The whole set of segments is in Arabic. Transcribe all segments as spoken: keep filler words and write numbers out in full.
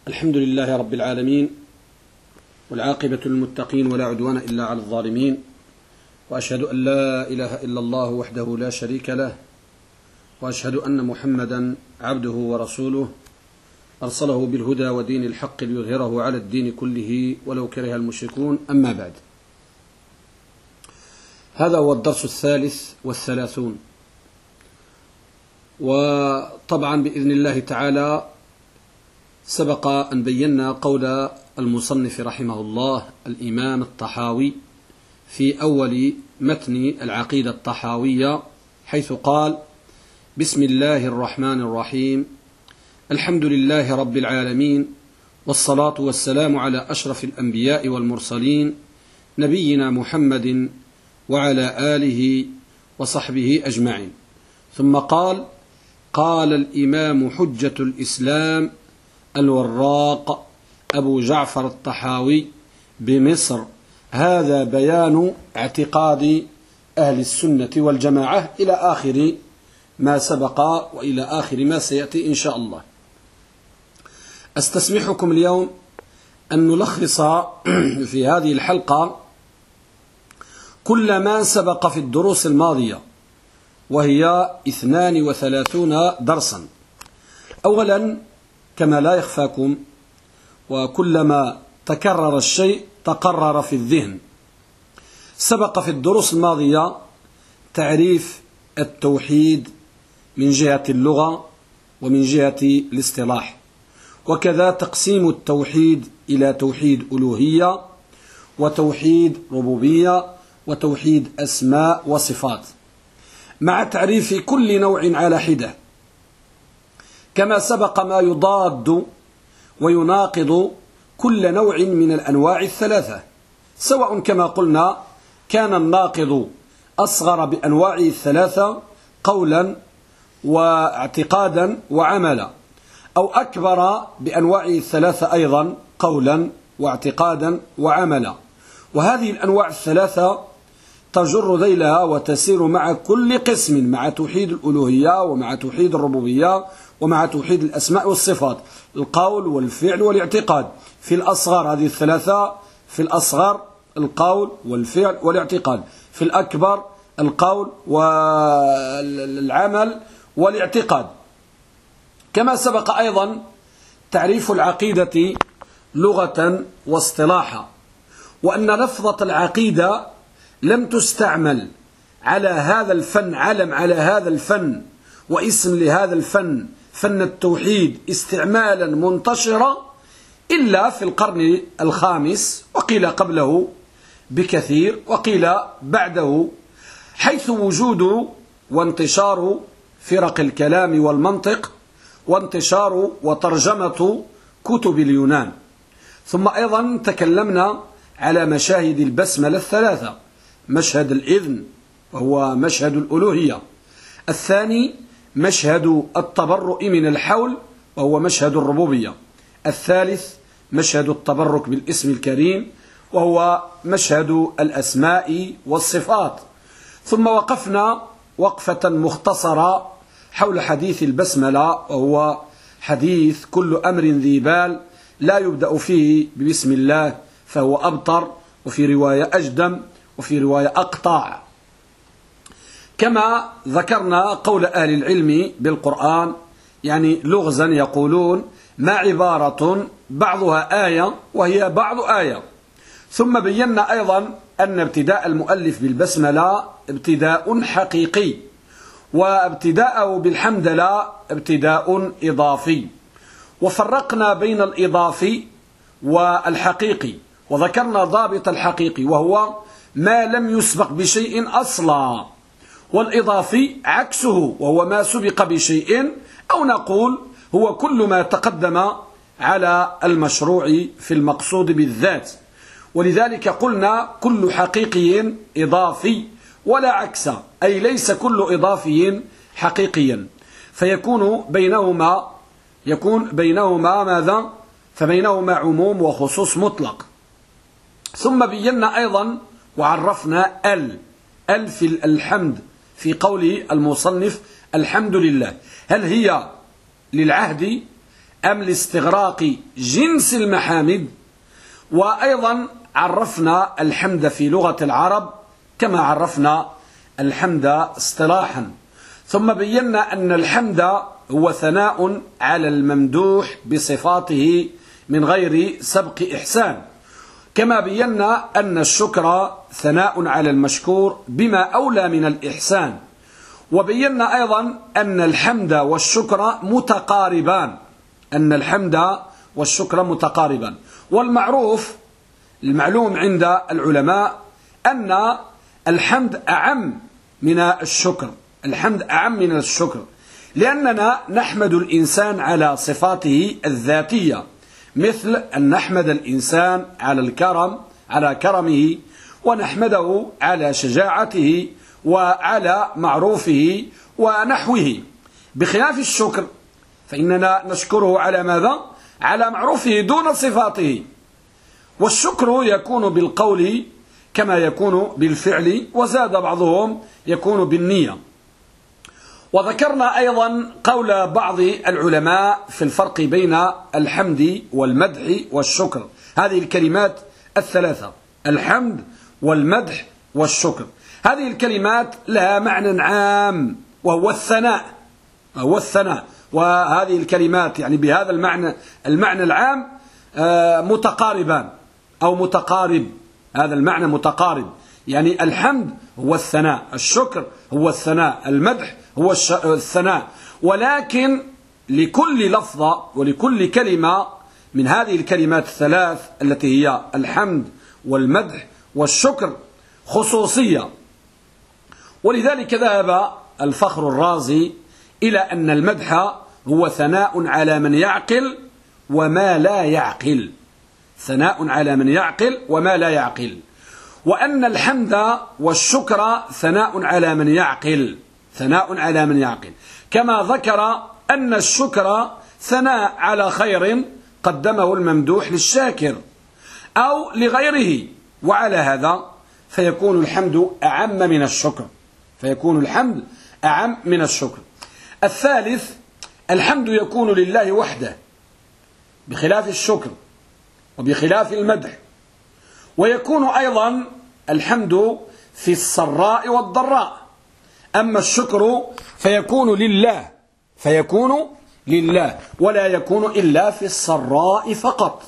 الحمد لله رب العالمين، والعاقبة للمتقين ولا عدوان إلا على الظالمين، وأشهد أن لا إله إلا الله وحده لا شريك له، وأشهد أن محمدا عبده ورسوله أرسله بالهدى ودين الحق ليظهره على الدين كله ولو كره المشركون. أما بعد، هذا هو الدرس الثالث والثلاثون، وطبعا بإذن الله تعالى سبق أن بينا قول المصنف رحمه الله الإمام الطحاوي في أول متن العقيدة الطحاوية، حيث قال: بسم الله الرحمن الرحيم، الحمد لله رب العالمين، والصلاة والسلام على أشرف الأنبياء والمرسلين، نبينا محمد وعلى آله وصحبه أجمعين. ثم قال: قال الإمام حجة الإسلام الوراق أبو جعفر الطحاوي بمصر: هذا بيان اعتقاد أهل السنة والجماعة، إلى آخر ما سبق وإلى آخر ما سيأتي إن شاء الله. أستسمحكم اليوم أن نلخص في هذه الحلقة كل ما سبق في الدروس الماضية، وهي اثنان وثلاثون درسا. أولا، كما لا يخفاكم، وكلما تكرر الشيء تقرر في الذهن، سبق في الدروس الماضية تعريف التوحيد من جهة اللغة ومن جهة الاصطلاح، وكذا تقسيم التوحيد إلى توحيد ألوهية وتوحيد ربوبية وتوحيد أسماء وصفات، مع تعريف كل نوع على حدة، كما سبق ما يضاد ويناقض كل نوع من الأنواع الثلاثة، سواء كما قلنا كان الناقض أصغر بأنواعه الثلاثة قولا واعتقادا وعملا، أو أكبر بأنواعه الثلاثة أيضا قولا واعتقادا وعملا. وهذه الأنواع الثلاثة تجر ذيلها وتسير مع كل قسم، مع توحيد الألوهية ومع توحيد الربوبية ومع توحيد الأسماء والصفات، القول والفعل والاعتقاد. في الأصغر هذه الثلاثة، في الأصغر القول والفعل والاعتقاد، في الأكبر القول والعمل والاعتقاد. كما سبق أيضا تعريف العقيدة لغة واصطلاحا، وأن لفظة العقيدة لم تستعمل على هذا الفن، علم على هذا الفن واسم لهذا الفن، فن التوحيد، استعمالا منتشرا إلا في القرن الخامس، وقيل قبله بكثير وقيل بعده، حيث وجود وانتشار فرق الكلام والمنطق وانتشار وترجمة كتب اليونان. ثم أيضا تكلمنا على مشاهد البسملة الثلاثة: مشهد الإذن وهو مشهد الألوهية، الثاني مشهد التبرؤ من الحول وهو مشهد الربوبية، الثالث مشهد التبرك بالاسم الكريم وهو مشهد الأسماء والصفات. ثم وقفنا وقفة مختصرة حول حديث البسملة، وهو حديث: كل أمر ذي بال لا يبدأ فيه ببسم الله فهو أبطر، وفي رواية أجدم، وفي رواية أقطع. كما ذكرنا قول أهل العلم بالقرآن، يعني لغزا يقولون: ما عبارة بعضها آية وهي بعض آية. ثم بينا أيضا أن ابتداء المؤلف بالبسملة ابتداء حقيقي، وابتداءه بالحمدلله ابتداء إضافي، وفرقنا بين الإضافي والحقيقي، وذكرنا ضابط الحقيقي وهو ما لم يسبق بشيء أصلا، والإضافي عكسه وهو ما سبق بشيء، أو نقول هو كل ما تقدم على المشروع في المقصود بالذات. ولذلك قلنا كل حقيقي إضافي ولا عكس، أي ليس كل إضافي حقيقيا، فيكون بينهما يكون بينهما ماذا؟ فبينهما عموم وخصوص مطلق. ثم بينا أيضا وعرفنا ال ال في الحمد في قوله المصنف: الحمد لله، هل هي للعهد أم لاستغراق جنس المحامد. وأيضا عرفنا الحمد في لغة العرب كما عرفنا الحمد اصطلاحا، ثم بينا أن الحمد هو ثناء على الممدوح بصفاته من غير سبق إحسان، كما بينا أن الشكر ثناء على المشكور بما أولى من الإحسان. وبينا أيضا أن الحمد والشكر متقاربان، أن الحمد والشكر متقاربان. والمعروف المعلوم عند العلماء أن الحمد أعم من الشكر، الحمد أعم من الشكر، لأننا نحمد الإنسان على صفاته الذاتية، مثل أن نحمد الإنسان على الكرم، على كرمه، ونحمده على شجاعته وعلى معروفه ونحوه، بخلاف الشكر فإننا نشكره على ماذا؟ على معروفه دون صفاته. والشكر يكون بالقول كما يكون بالفعل، وزاد بعضهم يكون بالنية. وذكرنا أيضا قول بعض العلماء في الفرق بين الحمد والمدح والشكر، هذه الكلمات الثلاثة، الحمد والمدح والشكر، هذه الكلمات لها معنى عام وهو الثناء، وهو الثناء. وهذه الكلمات يعني بهذا المعنى المعنى العام متقاربان أو متقارب، هذا المعنى متقارب، يعني الحمد هو الثناء، الشكر هو الثناء، المدح هو الثناء. ولكن لكل لفظة ولكل كلمة من هذه الكلمات الثلاث التي هي الحمد والمدح والشكر خصوصية. ولذلك ذهب الفخر الرازي إلى أن المدح هو ثناء على من يعقل وما لا يعقل، ثناء على من يعقل وما لا يعقل، وأن الحمد والشكر ثناء على من يعقل، ثناء على من يعقل، كما ذكر أن الشكر ثناء على خير قدمه الممدوح للشاكر أو لغيره، وعلى هذا فيكون الحمد أعم من الشكر، فيكون الحمد أعم من الشكر. الثالث، الحمد يكون لله وحده بخلاف الشكر وبخلاف المدح، ويكون أيضا الحمد في السراء والضراء، أما الشكر فيكون لله، فيكون لله ولا يكون إلا في السراء فقط،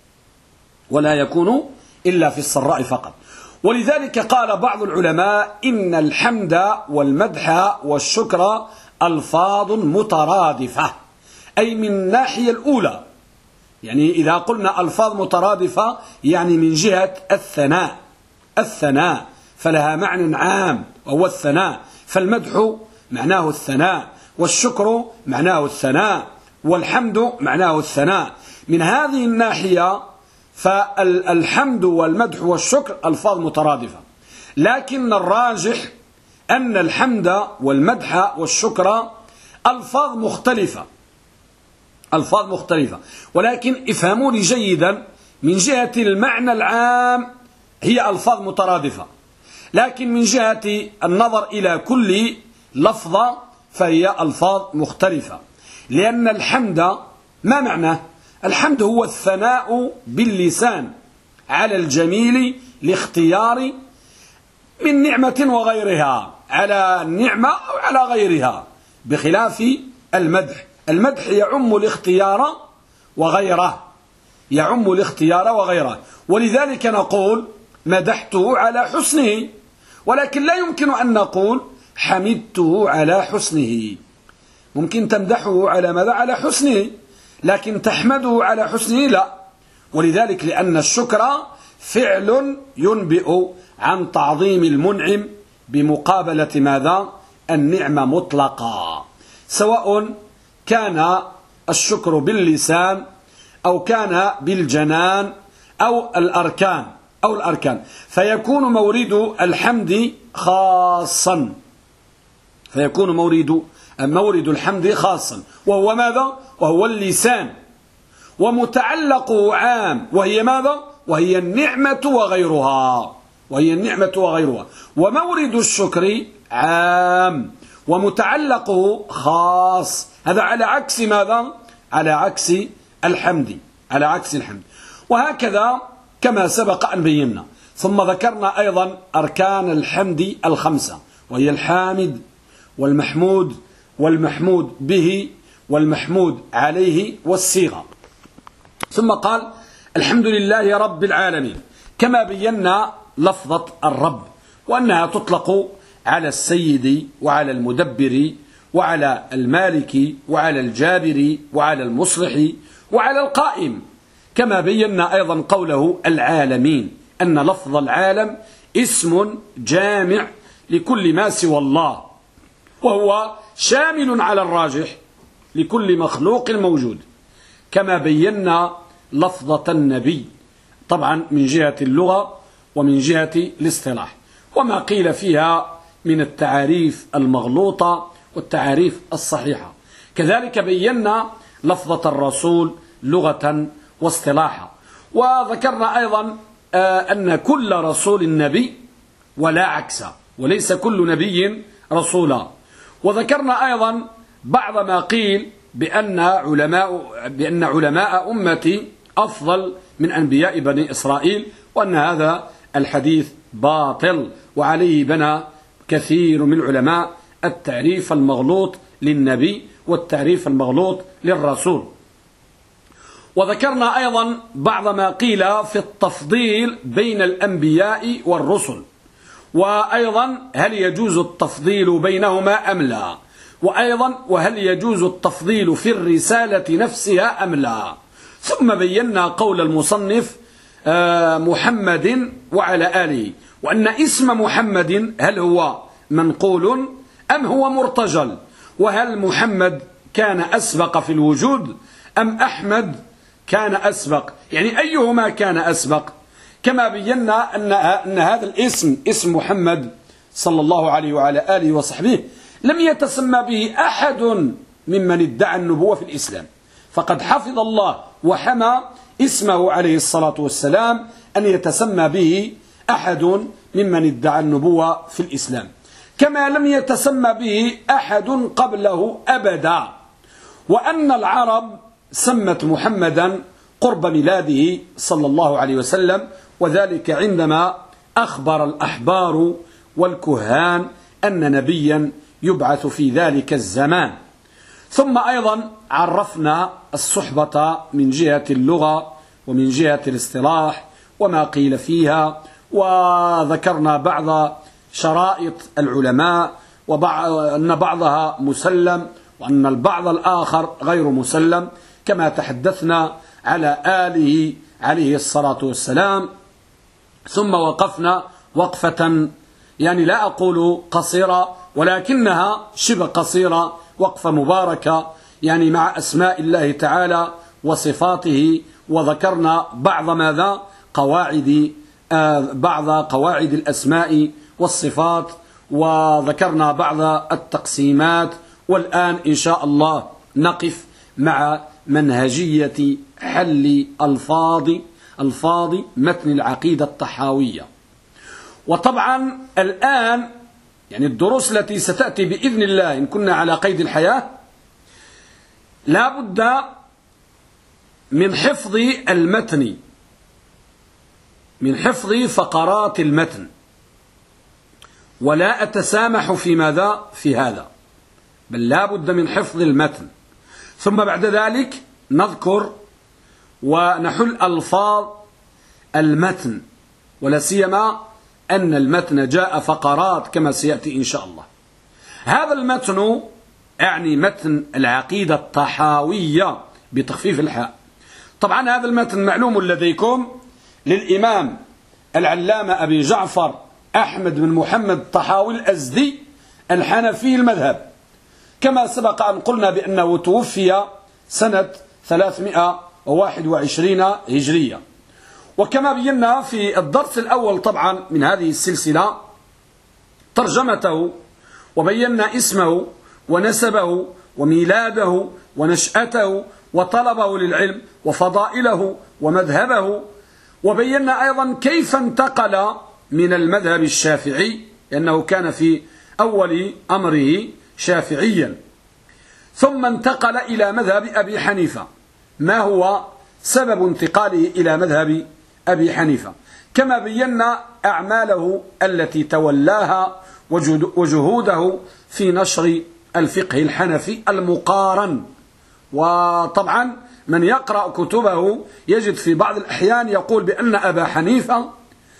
ولا يكون إلا في السراء فقط. ولذلك قال بعض العلماء إن الحمد والمدح والشكر ألفاظ مترادفة، أي من الناحية الأولى، يعني إذا قلنا ألفاظ مترادفة يعني من جهة الثناء، الثناء فلها معنى عام وهو الثناء، فالمدح معناه الثناء، والشكر معناه الثناء، والحمد معناه الثناء. من هذه الناحية فالحمد والمدح والشكر ألفاظ مترادفة، لكن الراجح أن الحمد والمدح والشكر ألفاظ مختلفة، ألفاظ مختلفة، ولكن افهموني جيدا، من جهة المعنى العام هي ألفاظ مترادفة، لكن من جهة النظر إلى كل لفظة فهي ألفاظ مختلفة. لأن الحمد ما معناه؟ الحمد هو الثناء باللسان على الجميل لاختيار من نعمة وغيرها، على النعمة أو على غيرها، بخلاف المدح. المدح يعم الاختيار وغيره، يعم الاختيار وغيره، ولذلك نقول مدحته على حسنه، ولكن لا يمكن أن نقول حمدته على حسنه. ممكن تمدحه على ماذا؟ على حسنه، لكن تحمده على حسنه لا. ولذلك لأن الشكر فعل ينبئ عن تعظيم المنعم بمقابلة ماذا؟ النعمة مطلقا، سواء كان الشكر باللسان أو كان بالجنان أو الأركان أو الأركان فيكون مورد الحمد خاصا، فيكون مورد مورد الحمد خاصا، وهو ماذا؟ وهو اللسان، ومتعلقه عام، وهي ماذا؟ وهي النعمة وغيرها، وهي النعمة وغيرها. ومورد الشكر عام ومتعلقه خاص، هذا على عكس ماذا؟ على عكس الحمد، على عكس الحمد. وهكذا كما سبق أن بينا. ثم ذكرنا أيضا أركان الحمد الخمسة، وهي الحامد والمحمود والمحمود به والمحمود عليه والصيغة. ثم قال الحمد لله رب العالمين، كما بينا لفظة الرب، وأنها تطلق على السيد وعلى المدبر وعلى المالك وعلى الجابر وعلى المصلح وعلى القائم. كما بينا أيضا قوله العالمين، أن لفظ العالم اسم جامع لكل ما سوى الله، وهو شامل على الراجح لكل مخلوق موجود. كما بينا لفظة النبي طبعا من جهة اللغة ومن جهة الاصطلاح، وما قيل فيها من التعاريف المغلوطة والتعاريف الصحيحة. كذلك بينا لفظة الرسول لغة واصطلاحا. وذكرنا أيضا أن كل رسول نبي ولا عكس، وليس كل نبي رسولا. وذكرنا أيضا بعض ما قيل بأن علماء, بأن علماء أمتي أفضل من أنبياء بني إسرائيل، وأن هذا الحديث باطل، وعليه بنى كثير من العلماء التعريف المغلوط للنبي والتعريف المغلوط للرسول. وذكرنا أيضا بعض ما قيل في التفضيل بين الأنبياء والرسل، وأيضا هل يجوز التفضيل بينهما أم لا، وأيضا وهل يجوز التفضيل في الرسالة نفسها أم لا. ثم بينا قول المصنف محمد وعلى آله، وأن اسم محمد هل هو منقول أم هو مرتجل، وهل محمد كان أسبق في الوجود أم أحمد كان أسبق، يعني أيهما كان أسبق. كما بينا أن أن هذا الاسم اسم محمد صلى الله عليه وعلى آله وصحبه لم يتسمى به أحد ممن ادعى النبوة في الإسلام، فقد حفظ الله وحمى اسمه عليه الصلاة والسلام أن يتسمى به أحد ممن ادعى النبوة في الإسلام، كما لم يتسمى به أحد قبله أبدا. وأن العرب سمت محمدا قرب ميلاده صلى الله عليه وسلم، وذلك عندما أخبر الأحبار والكهان أن نبيا يبعث في ذلك الزمان. ثم أيضا عرفنا الصحبة من جهة اللغة ومن جهة الاصطلاح وما قيل فيها، وذكرنا بعض شرائط العلماء، وأن بعضها مسلم وأن البعض الآخر غير مسلم، كما تحدثنا على آله عليه الصلاة والسلام. ثم وقفنا وقفة يعني لا أقول قصيرة ولكنها شبه قصيرة، وقفة مباركة يعني مع أسماء الله تعالى وصفاته. وذكرنا بعض ماذا قواعد آه بعض قواعد الأسماء والصفات، وذكرنا بعض التقسيمات. والآن إن شاء الله نقف مع منهجية حل ألفاظ ألفاظ متن العقيدة الطحاوية. وطبعا الآن يعني الدروس التي ستأتي بإذن الله إن كنا على قيد الحياة لا بد من حفظ المتن، من حفظ فقرات المتن، ولا أتسامح في ماذا في هذا، بل لا بد من حفظ المتن. ثم بعد ذلك نذكر ونحل ألفاظ المتن، ولا سيما أن المتن جاء فقرات كما سيأتي إن شاء الله. هذا المتن يعني متن العقيدة الطحاوية بتخفيف الحاء. طبعا هذا المتن معلوم لديكم للإمام العلامة أبي جعفر أحمد بن محمد الطحاوي الأزدي الحنفي المذهب، كما سبق أن قلنا بأنه توفي سنة ثلاثمائة وواحد وعشرين هجرية. وكما بينا في الدرس الأول طبعا من هذه السلسلة ترجمته، وبينا اسمه ونسبه وميلاده ونشأته وطلبه للعلم وفضائله ومذهبه، وبينا أيضا كيف انتقل من المذهب الشافعي لأنه كان في أول أمره شافعيا، ثم انتقل إلى مذهب أبي حنيفة. ما هو سبب انتقاله إلى مذهب أبي حنيفة؟ كما بينا أعماله التي تولاها وجهوده في نشر الفقه الحنفي المقارن. وطبعا من يقرأ كتبه يجد في بعض الأحيان يقول بأن أبا حنيفة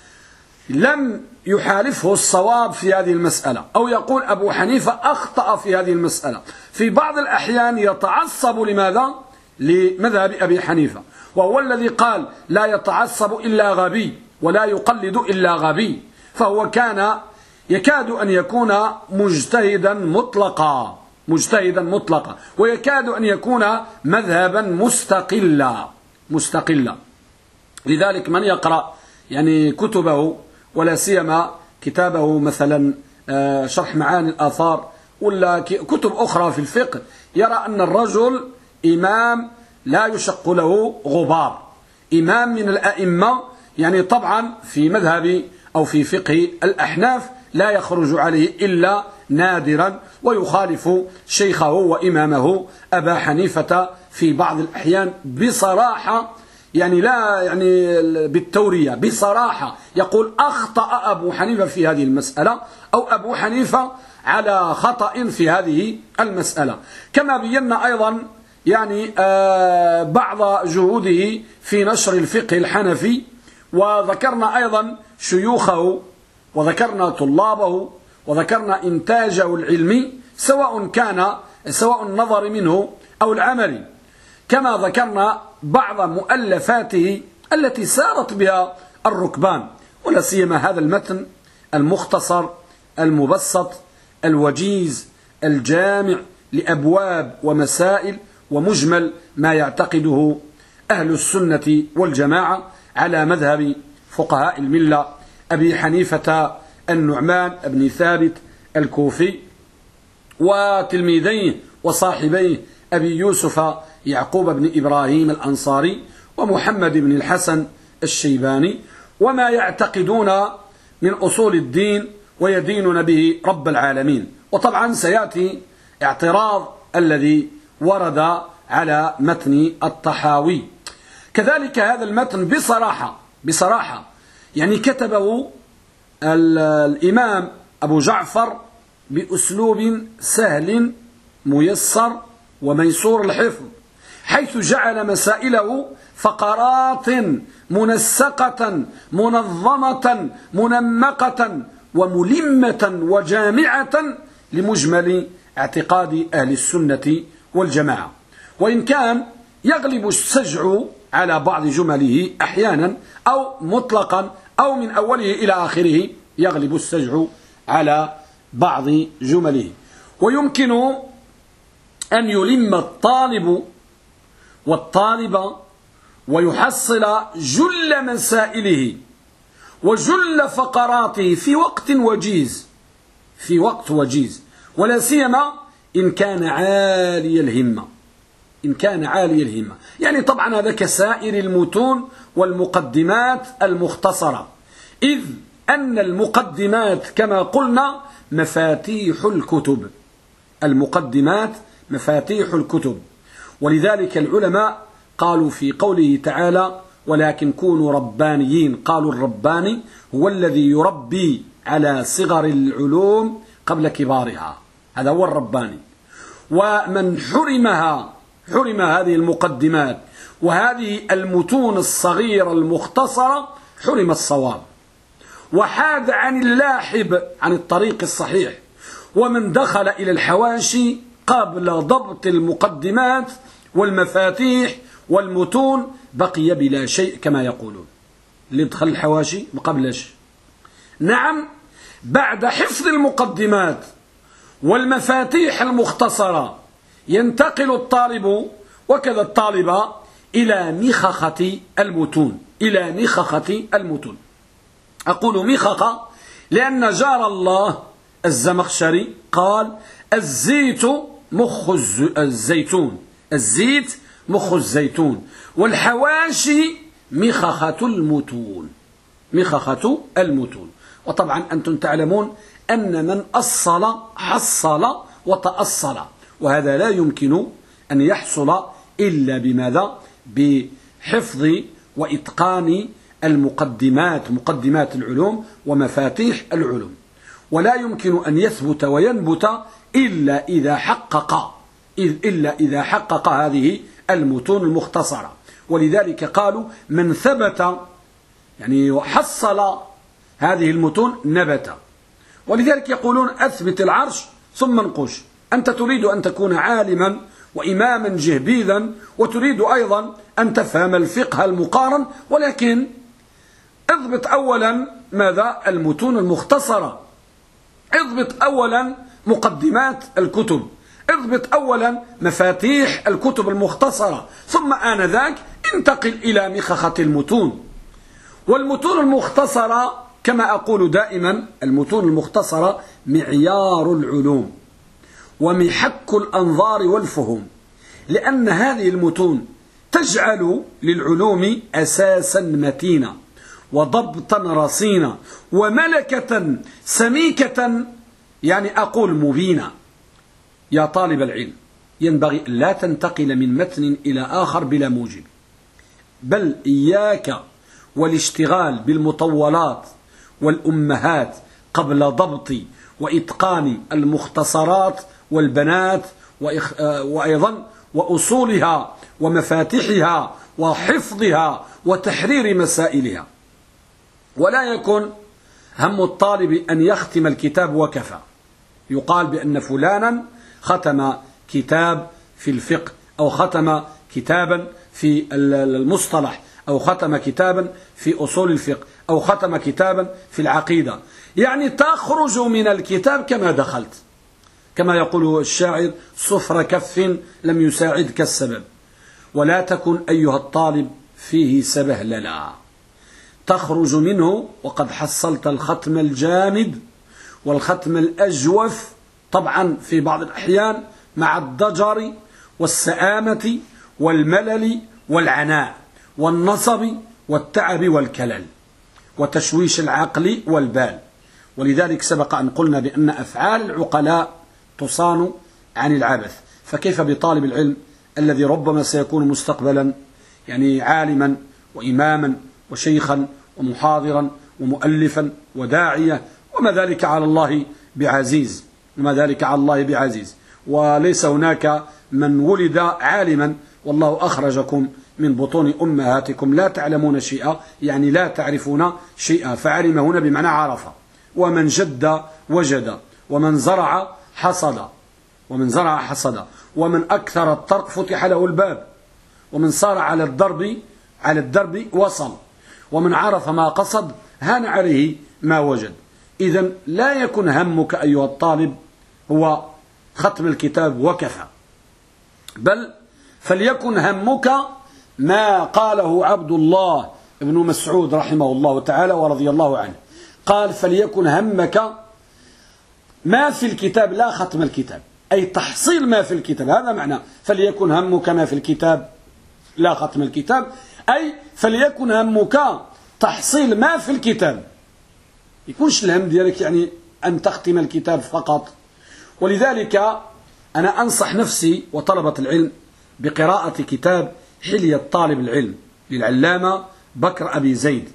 لم يحالفه الصواب في هذه المسألة، أو يقول أبو حنيفة أخطأ في هذه المسألة. في بعض الأحيان يتعصب لماذا؟ لمذهب أبي حنيفة، وهو الذي قال لا يتعصب إلا غبي ولا يقلد إلا غبي، فهو كان يكاد أن يكون مجتهدا مطلقا مجتهدا مطلقا ويكاد أن يكون مذهبا مستقلا مستقلا لذلك من يقرأ يعني كتبه، ولا سيما كتابه مثلا شرح معاني الآثار ولا كتب أخرى في الفقه، يرى أن الرجل إمام لا يشق له غبار، إمام من الأئمة، يعني طبعا في مذهب أو في فقه الأحناف لا يخرج عليه إلا نادرا، ويخالف شيخه وإمامه أبا حنيفة في بعض الأحيان بصراحة، يعني لا يعني بالتورية، بصراحة يقول أخطأ أبو حنيفة في هذه المسألة، أو أبو حنيفة على خطأ في هذه المسألة. كما بينا أيضا يعني آه بعض جهوده في نشر الفقه الحنفي، وذكرنا أيضا شيوخه وذكرنا طلابه وذكرنا إنتاجه العلمي، سواء كان سواء النظر منه أو العمل. كما ذكرنا بعض مؤلفاته التي سارت بها الركبان، ولا سيما هذا المتن المختصر المبسط الوجيز الجامع لأبواب ومسائل ومجمل ما يعتقده أهل السنة والجماعة على مذهب فقهاء الملة أبي حنيفة النعمان بن ثابت الكوفي، وتلميذيه وصاحبيه أبي يوسف يعقوب بن إبراهيم الأنصاري ومحمد بن الحسن الشيباني، وما يعتقدون من أصول الدين ويدينون به رب العالمين. وطبعا سيأتي اعتراض الذي ورد على متن الطحاوي. كذلك هذا المتن بصراحة بصراحة يعني كتبه الإمام أبو جعفر بأسلوب سهل ميسر وميسور الحفظ، حيث جعل مسائله فقرات منسقة منظمة منمقة وملمة وجامعة لمجمل اعتقاد أهل السنة والجماعة، وإن كان يغلب السجع على بعض جمله أحيانا، أو مطلقا أو من أوله إلى آخره يغلب السجع على بعض جمله. ويمكن أن يلم الطالب والطالب ويحصل جل مسائله وجل فقراته في وقت وجيز في وقت وجيز ولا سيما إن كان عالي الهمة إن كان عالي الهمة يعني طبعا هذا كسائر المتون والمقدمات المختصرة، إذ أن المقدمات كما قلنا مفاتيح الكتب المقدمات مفاتيح الكتب. ولذلك العلماء قالوا في قوله تعالى ولكن كونوا ربانيين، قالوا الرباني هو الذي يربي على صغر العلوم قبل كبارها، هذا هو الرباني. ومن حرمها حرم هذه المقدمات وهذه المتون الصغيرة المختصرة حرم الصواب، وحاد عن اللاحب عن الطريق الصحيح. ومن دخل إلى الحواشي قبل ضبط المقدمات والمفاتيح والمتون بقي بلا شيء كما يقولون. اللي دخل الحواشي قبلش، نعم، بعد حفظ المقدمات والمفاتيح المختصرة ينتقل الطالب وكذا الطالبة إلى مخخة المتون إلى مخخة المتون. أقول مخخة لأن جار الله الزمخشري قال الزيت مخ الزيتون الزيت مخ الزيتون والحواشي مخخة المتون مخخة المتون. وطبعا أنتم تعلمون أن من أصل حصل وتأصل، وهذا لا يمكن أن يحصل إلا بماذا؟ بحفظ وإتقان المقدمات، مقدمات العلوم ومفاتيح العلوم. ولا يمكن أن يثبت وينبت إلا إذا حقق إلا إذا حقق هذه المتون المختصرة. ولذلك قالوا من ثبت يعني وحصل هذه المتون نبت. ولذلك يقولون أثبت العرش ثم انقش. أنت تريد أن تكون عالما وإماما جهبيذا، وتريد أيضا أن تفهم الفقه المقارن، ولكن اضبط أولا ماذا؟ المتون المختصرة. اضبط أولا مقدمات الكتب، اضبط أولا مفاتيح الكتب المختصرة، ثم آنذاك انتقل إلى مخخة المتون. والمتون المختصرة كما أقول دائما، المتون المختصرة معيار العلوم ومحك الأنظار والفهم، لأن هذه المتون تجعل للعلوم أساسا متينا وضبطا رصينا وملكة سميكة، يعني أقول مبينة. يا طالب العلم ينبغي لا تنتقل من متن إلى آخر بلا موجب، بل إياك والاشتغال بالمطولات والأمهات قبل ضبط وإتقان المختصرات والبنات، وأيضا وأصولها ومفاتيحها وحفظها وتحرير مسائلها. ولا يكن هم الطالب أن يختم الكتاب وكفى. يقال بأن فلانا ختم كتاب في الفقه، أو ختم كتابا في المصطلح، أو ختم كتابا في أصول الفقه، أو ختم كتابا في العقيدة. يعني تخرج من الكتاب كما دخلت، كما يقول الشاعر: صفر كف لم يساعدك السبب. ولا تكن أيها الطالب فيه سبهللا، تخرج منه وقد حصلت الختم الجامد والختم الأجوف، طبعا في بعض الأحيان مع الضجر والسآمة والملل والعناء والنصب والتعب والكلل وتشويش العقل والبال. ولذلك سبق أن قلنا بأن أفعال العقلاء تصان عن العبث، فكيف بطالب العلم الذي ربما سيكون مستقبلا يعني عالما وإماما وشيخا ومحاضرا ومؤلفا وداعية، وما ذلك على الله بعزيز، وما ذلك على الله بعزيز. وليس هناك من ولد عالما، والله أخرجكم من بطون أمهاتكم لا تعلمون شيئا، يعني لا تعرفون شيئا. فعلم هنا بمعنى عرف. ومن جد وجد، ومن زرع حصد، ومن زرع حصد، ومن أكثر الطرق فتح له الباب، ومن صار على الدرب على الدرب وصل، ومن عرف ما قصد هان عليه ما وجد. إذن لا يكن همك أيها الطالب هو ختم الكتاب وكفى، بل فليكن همك ما قاله عبد الله بن مسعود رحمه الله تعالى ورضي الله عنه. قال: فليكن همك ما في الكتاب لا ختم الكتاب، أي تحصيل ما في الكتاب. هذا معنى فليكن همك ما في الكتاب لا ختم الكتاب، أي فليكن همك تحصيل ما في الكتاب. يكونش الهم ديالك يعني أن تختم الكتاب فقط. ولذلك أنا أنصح نفسي وطلبة العلم بقراءة كتاب حلية طالب العلم للعلامة بكر أبي زيد،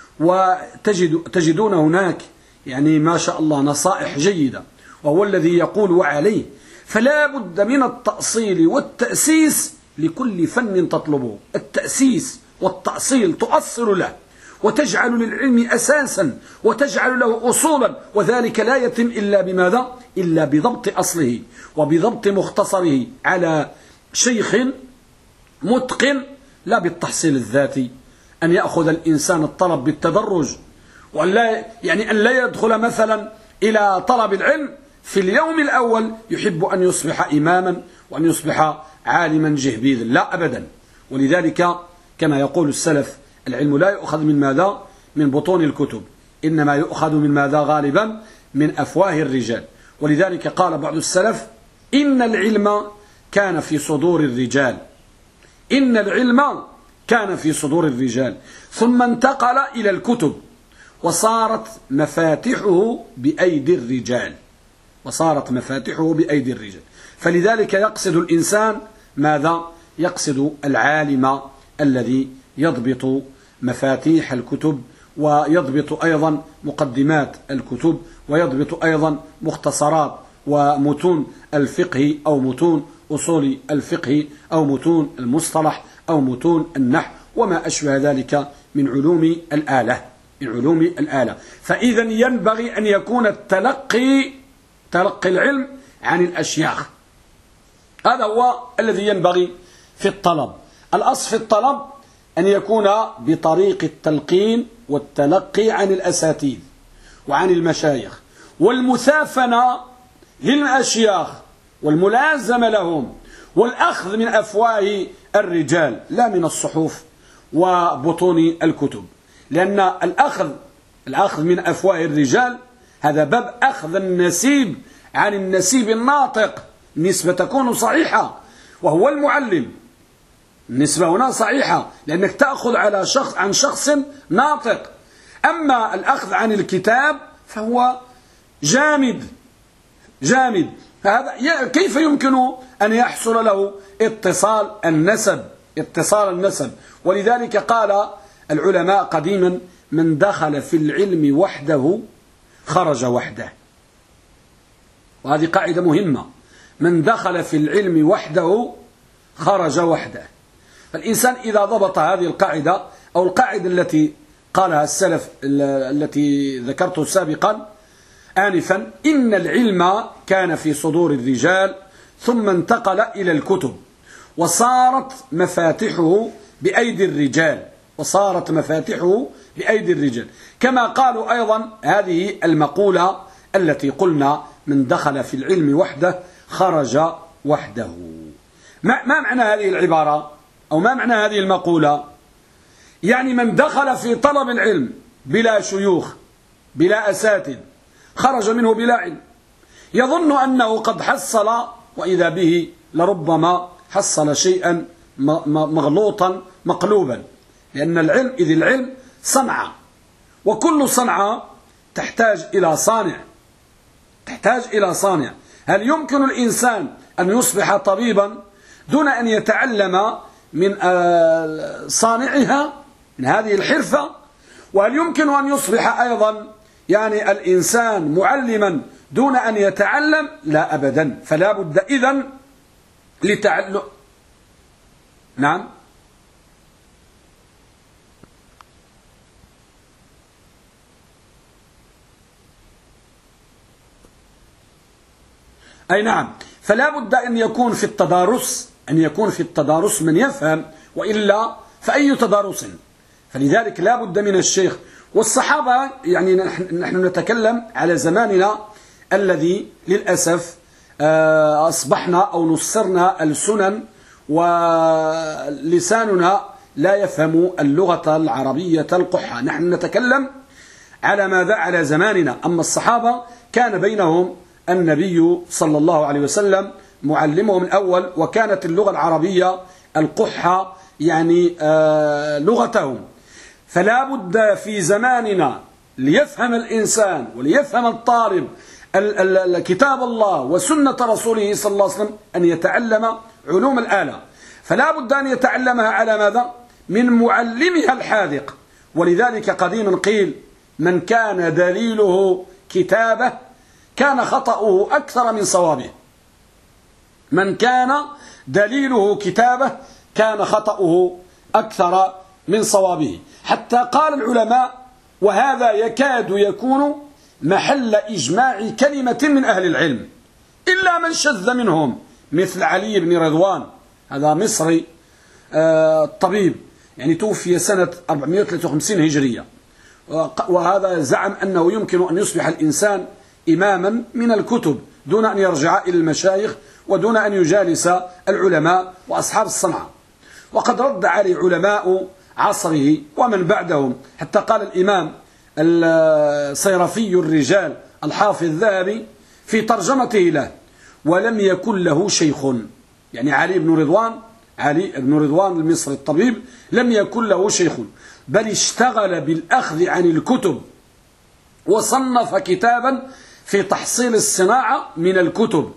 وتجدون هناك يعني ما شاء الله نصائح جيدة، وهو الذي يقول وعليه: فلا بد من التأصيل والتأسيس لكل فن تطلبه. التأسيس والتأصيل تؤصل له وتجعل للعلم أساسا وتجعل له أصولا، وذلك لا يتم إلا بماذا؟ إلا بضبط أصله وبضبط مختصره على شيخ متقن، لا بالتحصيل الذاتي. أن يأخذ الإنسان الطلب بالتدرج، وأن لا يعني أن لا يدخل مثلا إلى طلب العلم في اليوم الأول يحب أن يصبح إماما وأن يصبح عالما جهبيذا، لا أبدا. ولذلك كما يقول السلف: العلم لا يؤخذ من ماذا؟ من بطون الكتب، إنما يؤخذ من ماذا؟ غالبا من أفواه الرجال. ولذلك قال بعض السلف: إن العلم كان في صدور الرجال، إن العلم كان في صدور الرجال ثم انتقل إلى الكتب، وصارت مفاتحه بأيدي الرجال، وصارت مفاتحه بأيدي الرجال. فلذلك يقصد الإنسان ماذا؟ يقصد العالم الذي يضبط مفاتيح الكتب، ويضبط أيضا مقدمات الكتب، ويضبط أيضا مختصرات ومتون الفقه أو متون أصول الفقه أو متون المصطلح أو متون النحو وما أشبه ذلك من علوم الآلة من علوم الآلة. فإذا ينبغي أن يكون التلقي تلقي العلم عن الأشياخ، هذا هو الذي ينبغي في الطلب. الأصل في الطلب أن يكون بطريق التلقين والتلقي عن الأساتذة وعن المشايخ، والمثافنة للأشياخ والملازمة لهم والأخذ من أفواه الرجال لا من الصحف وبطون الكتب، لأن الأخذ الأخذ من أفواه الرجال هذا باب أخذ النسيب عن النسيب الناطق، النسبة تكون صحيحة وهو المعلم، النسبة هنا صحيحة لأنك تأخذ على شخص عن شخص ناطق. أما الأخذ عن الكتاب فهو جامد جامد، هذا كيف يمكن أن يحصل له اتصال النسب اتصال النسب ولذلك قال العلماء قديما: من دخل في العلم وحده خرج وحده. وهذه قاعدة مهمة، من دخل في العلم وحده خرج وحده. فالإنسان إذا ضبط هذه القاعدة أو القاعدة التي قالها السلف التي ذكرته سابقا آنفا: إن العلم كان في صدور الرجال ثم انتقل إلى الكتب وصارت مفاتحه بأيدي الرجال وصارت مفاتحه بأيدي الرجال كما قالوا أيضا هذه المقولة التي قلنا: من دخل في العلم وحده خرج وحده. ما معنى هذه العبارة أو ما معنى هذه المقولة؟ يعني من دخل في طلب العلم بلا شيوخ بلا أساتذ خرج منه بلا علم، يظن أنه قد حصل وإذا به لربما حصل شيئا مغلوطا مقلوبا، لأن العلم إذ العلم صنعة، وكل صنعة تحتاج إلى صانع تحتاج إلى صانع. هل يمكن الإنسان أن يصبح طبيبا دون أن يتعلم من صانعها من هذه الحرفة؟ وهل يمكن أن يصبح أيضا يعني الإنسان معلما دون أن يتعلم؟ لا أبدا. فلا بد إذن لتعلم. نعم أي نعم فلا بد أن يكون في التدارس أن يكون في التدارس من يفهم، وإلا فأي تدارس؟ فلذلك لا بد من الشيخ. والصحابة يعني نحن نتكلم على زماننا الذي للأسف أصبحنا أو نصرنا السنن ولساننا لا يفهم اللغة العربية القحة. نحن نتكلم على ماذا؟ على زماننا. أما الصحابة كان بينهم النبي صلى الله عليه وسلم معلمهم الأول، وكانت اللغة العربية القحة يعني آه لغتهم. فلا بد في زماننا ليفهم الإنسان وليفهم الطالب كتاب الله وسنة رسوله صلى الله عليه وسلم أن يتعلم علوم الآلة، فلا بد أن يتعلمها على ماذا؟ من معلمها الحاذق. ولذلك قديما قيل: من كان دليله كتابه كان خطأه أكثر من صوابه. من كان دليله كتابه كان خطأه أكثر من صوابه. حتى قال العلماء: وهذا يكاد يكون محل إجماع كلمة من أهل العلم إلا من شذ منهم، مثل علي بن رضوان، هذا مصري آه طبيب، يعني توفي سنة أربعمائة وثلاثة وخمسين هجرية، وهذا زعم أنه يمكن أن يصبح الإنسان إماما من الكتب دون أن يرجع إلى المشايخ ودون أن يجالس العلماء وأصحاب الصنعة. وقد رد عليه علماء عصره ومن بعدهم، حتى قال الإمام الصيرفي الرجال الحافظ الذهبي في ترجمته له: ولم يكن له شيخ. يعني علي بن رضوان علي بن رضوان المصري الطبيب لم يكن له شيخ، بل اشتغل بالأخذ عن الكتب وصنف كتابا في تحصيل الصناعة من الكتب،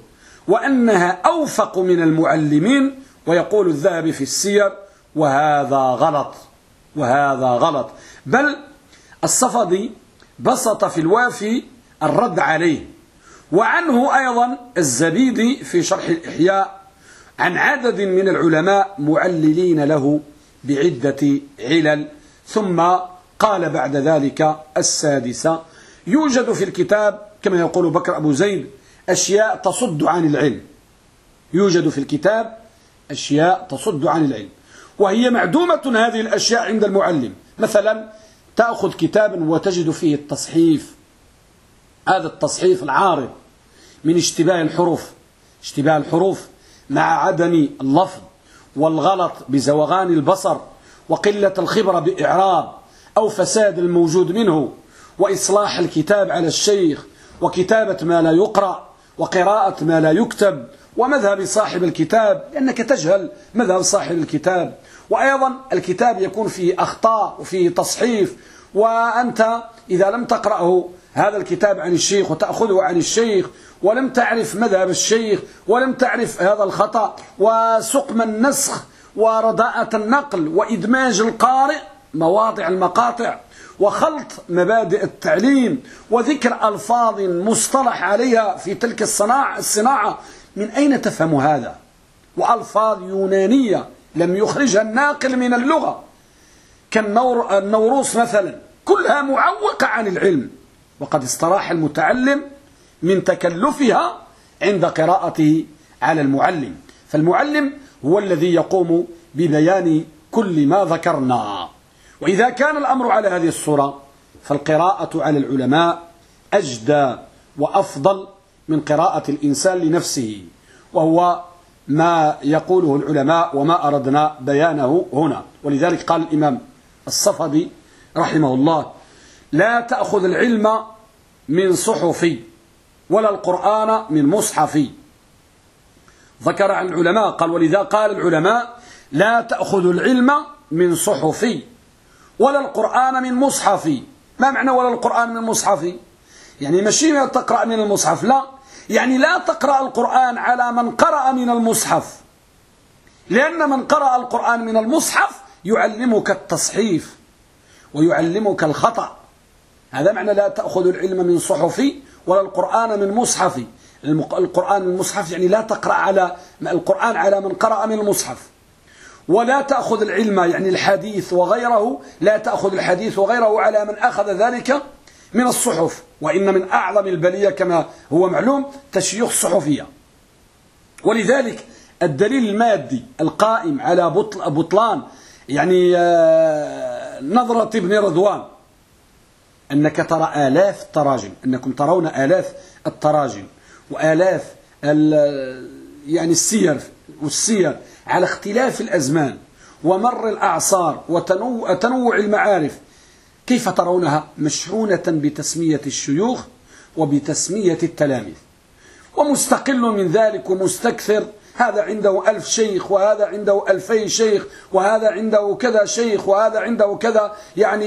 وأنها أوفق من المعلمين. ويقول الذهبي في السير وهذا غلط، وهذا غلط. بل الصفدي بسط في الوافي الرد عليه، وعنه أيضا الزبيدي في شرح الإحياء عن عدد من العلماء معللين له بعدة علل. ثم قال بعد ذلك السادسة: يوجد في الكتاب كما يقول بكر أبو زيد أشياء تصد عن العلم، يوجد في الكتاب أشياء تصد عن العلم، وهي معدومة هذه الأشياء عند المعلم. مثلا تأخذ كتابا وتجد فيه التصحيف، هذا التصحيف العارض من اشتباه الحروف، اشتباه الحروف مع عدم اللفظ والغلط بزوغان البصر وقلة الخبرة بإعراب أو فساد الموجود منه، وإصلاح الكتاب على الشيخ، وكتابة ما لا يقرأ، وقراءة ما لا يكتب، ومذهب صاحب الكتاب لأنك تجهل مذهب صاحب الكتاب. وأيضا الكتاب يكون فيه أخطاء وفيه تصحيف، وأنت إذا لم تقرأه هذا الكتاب عن الشيخ وتأخذه عن الشيخ ولم تعرف مذهب الشيخ ولم تعرف هذا الخطأ وسقم النسخ ورداءة النقل وإدماج القارئ مواضع المقاطع وخلط مبادئ التعليم وذكر ألفاظ مصطلح عليها في تلك الصناعة الصناعة، من أين تفهم هذا؟ وألفاظ يونانية لم يخرجها الناقل من اللغة كالنوروس مثلا، كلها معوقة عن العلم، وقد استراح المتعلم من تكلفها عند قراءته على المعلم. فالمعلم هو الذي يقوم ببيان كل ما ذكرنا. وإذا كان الأمر على هذه الصورة فالقراءة على العلماء أجدى وأفضل من قراءة الإنسان لنفسه، وهو ما يقوله العلماء وما أردنا بيانه هنا. ولذلك قال الإمام الصفدي رحمه الله: لا تأخذ العلم من صحفي ولا القرآن من مصحفي. ذكر عن العلماء قال: ولذا قال العلماء لا تأخذ العلم من صحفي ولا القرآن من مصحفي. ما معنى ولا القرآن من مصحفي؟ يعني ماشي تقرأ من المصحف، لا، يعني لا تقرأ القرآن على من قرأ من المصحف، لأن من قرأ القرآن من المصحف يعلمك التصحيف ويعلمك الخطأ. هذا معنى لا تأخذ العلم من صحفي ولا القرآن من مصحفي. القرآن من المصحف يعني لا تقرأ على القرآن على من قرأ من المصحف، ولا تأخذ العلم يعني الحديث وغيره، لا تأخذ الحديث وغيره على من أخذ ذلك من الصحف. وإن من أعظم البلية كما هو معلوم تشييخ الصحفية. ولذلك الدليل المادي القائم على بطل بطلان يعني نظرة ابن رضوان أنك ترى آلاف التراجم، أنكم ترون آلاف التراجم وآلاف يعني السير والسير على اختلاف الأزمان ومر الأعصار وتنوع المعارف، كيف ترونها مشحونة بتسمية الشيوخ وبتسمية التلاميذ، ومستقل من ذلك ومستكثر، هذا عنده ألف شيخ وهذا عنده ألفي شيخ وهذا عنده كذا شيخ وهذا عنده كذا يعني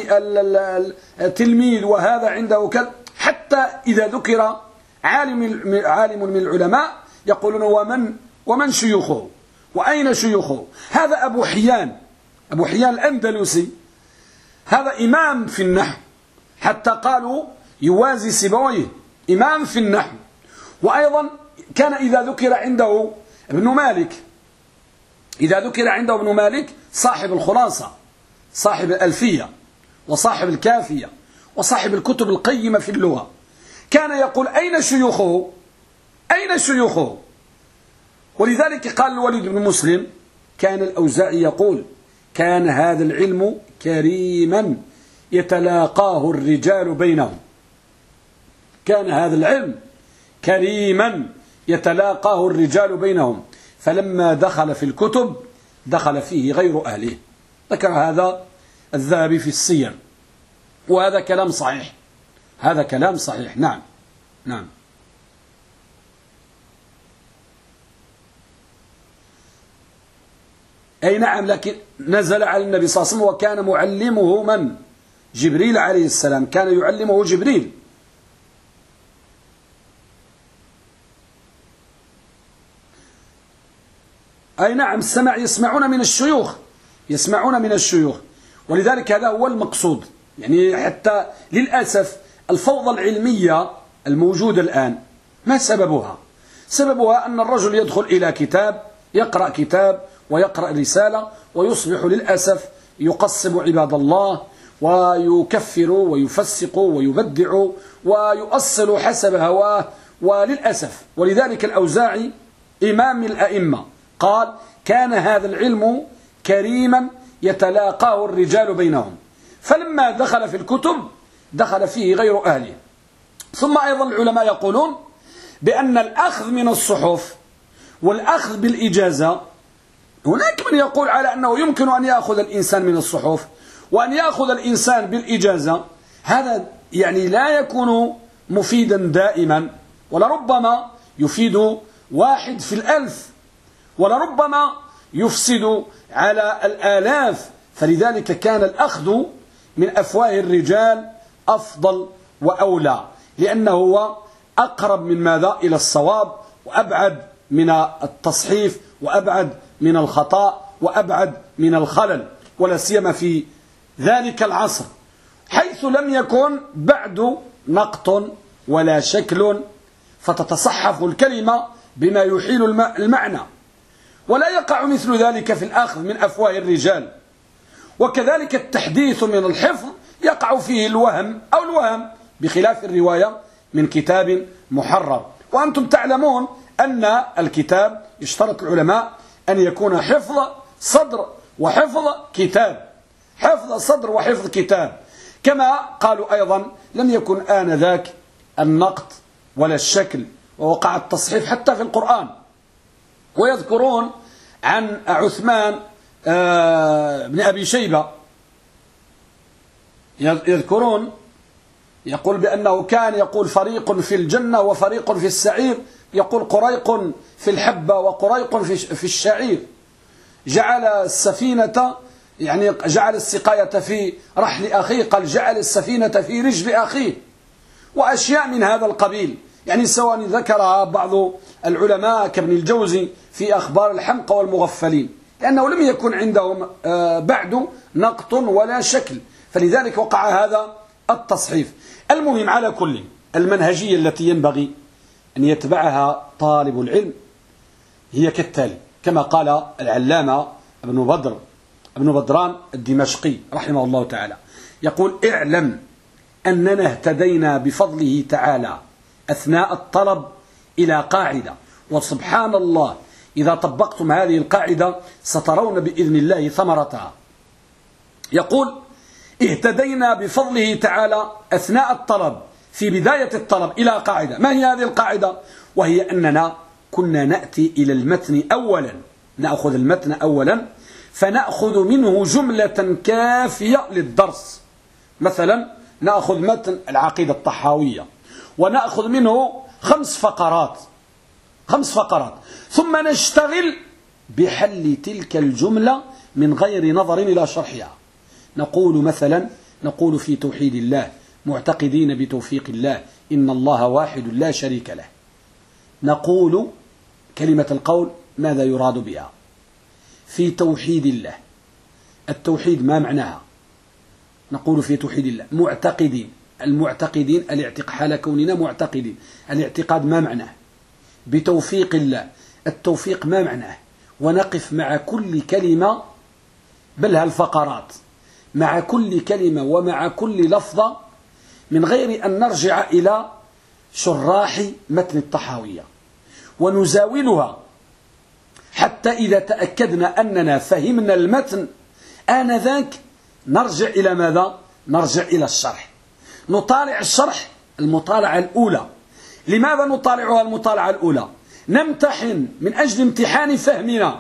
تلميذ وهذا عنده كذا. حتى إذا ذكر عالم عالم من العلماء يقولون ومن ومن شيوخه وأين شيوخه؟ هذا أبو حيان، أبو حيان الأندلسي، هذا إمام في النحو، حتى قالوا يوازي سيبويه، إمام في النحو. وأيضا كان إذا ذكر عنده ابن مالك، إذا ذكر عنده ابن مالك صاحب الخلاصة، صاحب الألفية وصاحب الكافية وصاحب الكتب القيمة في اللغة، كان يقول أين شيوخه؟ أين شيوخه؟ ولذلك قال الوليد بن مسلم: كان الأوزاعي يقول: كان هذا العلم كريما يتلاقاه الرجال بينهم. كان هذا العلم كريما يتلاقاه الرجال بينهم، فلما دخل في الكتب دخل فيه غير أهله. ذكر هذا الذهبي في السير، وهذا كلام صحيح، هذا كلام صحيح. نعم نعم. أي نعم، لكن نزل على النبي صلى الله عليه وسلم وكان معلمه من؟ جبريل عليه السلام، كان يعلمه جبريل. أي نعم السماع يسمعون من الشيوخ، يسمعون من الشيوخ، ولذلك هذا هو المقصود. يعني حتى للأسف الفوضى العلمية الموجودة الآن ما سببها؟ سببها أن الرجل يدخل إلى كتاب، يقرأ كتاب ويقرأ رسالة، ويصبح للأسف يقسم عباد الله ويكفر ويفسق ويبدع ويؤصل حسب هواه، وللأسف. ولذلك الأوزاعي إمام الأئمة قال: كان هذا العلم كريما يتلاقاه الرجال بينهم، فلما دخل في الكتب دخل فيه غير أهله. ثم أيضا العلماء يقولون بأن الأخذ من الصحف والأخذ بالإجازة، هناك من يقول على أنه يمكن أن يأخذ الإنسان من الصحف وأن يأخذ الإنسان بالإجازة، هذا يعني لا يكون مفيدا دائما، ولربما يفيد واحد في الألف، ولربما يفسد على الآلاف. فلذلك كان الأخذ من أفواه الرجال أفضل وأولى، لأنه هو أقرب من ماذا؟ إلى الصواب، وأبعد من التصحيف، وأبعد من الخطأ، وأبعد من الخلل، ولا سيما في ذلك العصر حيث لم يكن بعد نقط ولا شكل، فتتصحف الكلمة بما يحيل المعنى، ولا يقع مثل ذلك في الأخذ من أفواه الرجال. وكذلك التحديث من الحفظ يقع فيه الوهم أو الوهم، بخلاف الرواية من كتاب محرر. وأنتم تعلمون أن الكتاب يشترط العلماء أن يكون حفظ صدر وحفظ كتاب، حفظ صدر وحفظ كتاب، كما قالوا أيضا لم يكن آنذاك النقط ولا الشكل، ووقع التصحيف حتى في القرآن. ويذكرون عن عثمان بن أبي شيبة، يذكرون يقول بأنه كان يقول فريق في الجنة وفريق في السعير، يقول قريق في الحبة وقريق في الشعير، جعل السفينة يعني جعل السقاية في رحل أخيه، قال جعل السفينة في رجل أخيه، وأشياء من هذا القبيل، يعني سواء ذكرها بعض العلماء كابن الجوزي في أخبار الحمقى والمغفلين، لأنه لم يكن عندهم بعد نقط ولا شكل، فلذلك وقع هذا التصحيف. المهم على كل المنهجية التي ينبغي أن يتبعها طالب العلم هي كالتالي، كما قال العلامة ابن بدر ابن بدران الدمشقي رحمه الله تعالى، يقول: اعلم أننا اهتدينا بفضله تعالى أثناء الطلب إلى قاعدة، وسبحان الله إذا طبقتم هذه القاعدة سترون بإذن الله ثمرتها. يقول: اهتدينا بفضله تعالى أثناء الطلب في بداية الطلب إلى قاعدة. ما هي هذه القاعدة؟ وهي أننا كنا نأتي إلى المتن أولا، نأخذ المتن أولا فنأخذ منه جملة كافية للدرس. مثلا نأخذ متن العقيدة الطحاوية ونأخذ منه خمس فقرات خمس فقرات ثم نشتغل بحل تلك الجملة من غير نظر إلى شرحها. نقول مثلا نقول في توحيد الله معتقدين بتوفيق الله إن الله واحد لا شريك له. نقول كلمة القول ماذا يراد بها؟ في توحيد الله، التوحيد ما معناها؟ نقول في توحيد الله معتقدين، المعتقدين الاعتقاد حال كوننا معتقدين، الاعتقاد ما معناه؟ بتوفيق الله، التوفيق ما معناه؟ ونقف مع كل كلمة بل هالفقرات مع كل كلمة ومع كل لفظة من غير أن نرجع إلى شراح متن الطحاوية ونزاولها حتى إذا تأكدنا أننا فهمنا المتن آنذاك نرجع إلى ماذا؟ نرجع إلى الشرح، نطالع الشرح المطالعة الأولى. لماذا نطالعها المطالعة الأولى؟ نمتحن من أجل امتحان فهمنا،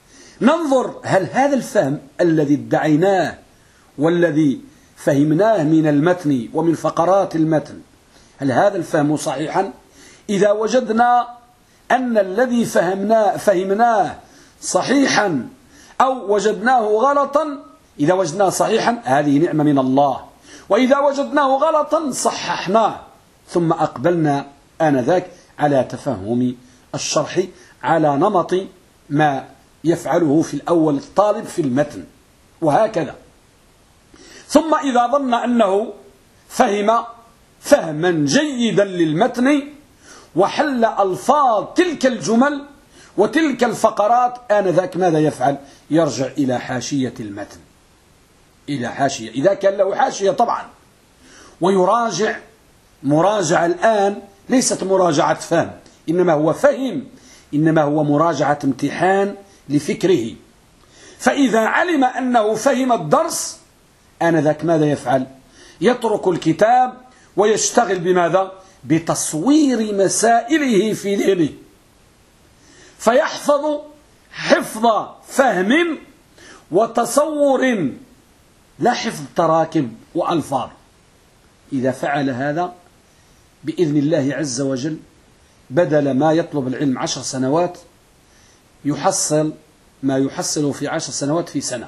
ننظر هل هذا الفهم الذي ادعيناه والذي فهمناه من المتن ومن فقرات المتن هل هذا الفهم صحيحا؟ إذا وجدنا أن الذي فهمناه فهمناه صحيحا أو وجدناه غلطا، إذا وجدناه صحيحا هذه نعمة من الله، وإذا وجدناه غلطا صححناه، ثم أقبلنا آنذاك على تفهم الشرح على نمط ما يفعله في الأول الطالب في المتن، وهكذا. ثم إذا ظن أنه فهم فهما جيدا للمتن وحل ألفاظ تلك الجمل وتلك الفقرات، آنذاك ماذا يفعل؟ يرجع إلى حاشية المتن، إلى حاشية إذا كان له حاشية طبعا، ويراجع مراجعة الآن ليست مراجعة فهم، إنما هو فهم، إنما هو مراجعة امتحان لفكره. فإذا علم أنه فهم الدرس، آنذاك ماذا يفعل؟ يترك الكتاب ويشتغل بماذا؟ بتصوير مسائله في ذهنه، فيحفظ حفظ فهم وتصور، لا حفظ تراكب وألفاظ. إذا فعل هذا بإذن الله عز وجل، بدل ما يطلب العلم عشر سنوات يحصل ما يحصل في عشر سنوات في سنة،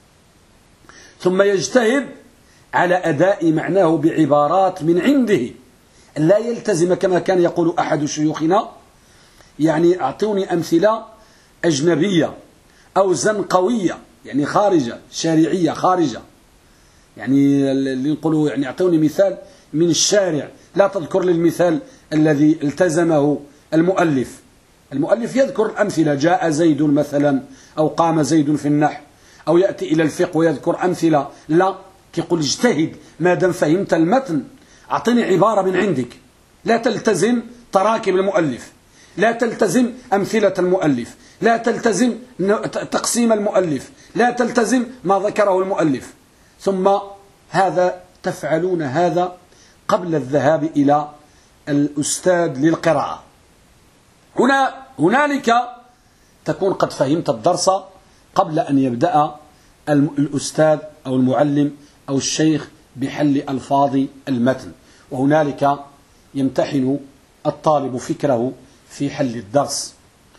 ثم يجتهد على أداء معناه بعبارات من عنده، لا يلتزم كما كان يقول أحد شيوخنا، يعني أعطوني أمثلة أجنبية أو زنقوية، يعني خارجة، شارعية خارجة، يعني اللي نقولوا يعني أعطوني مثال من الشارع، لا تذكر لي المثال الذي التزمه المؤلف. المؤلف يذكر الأمثلة، جاء زيد مثلا، أو قام زيد في النحو، أو يأتي إلى الفقه ويذكر أمثلة. لا، يقول اجتهد ما دام فهمت المتن، أعطيني عبارة من عندك، لا تلتزم تراكب المؤلف، لا تلتزم أمثلة المؤلف، لا تلتزم تقسيم المؤلف، لا تلتزم ما ذكره المؤلف. ثم هذا تفعلون هذا قبل الذهاب إلى الأستاذ للقراءة. هنا هنالك تكون قد فهمت الدرس قبل أن يبدأ الأستاذ أو المعلم أو الشيخ بحل ألفاظ المتن، وهنالك يمتحن الطالب فكره في حل الدرس،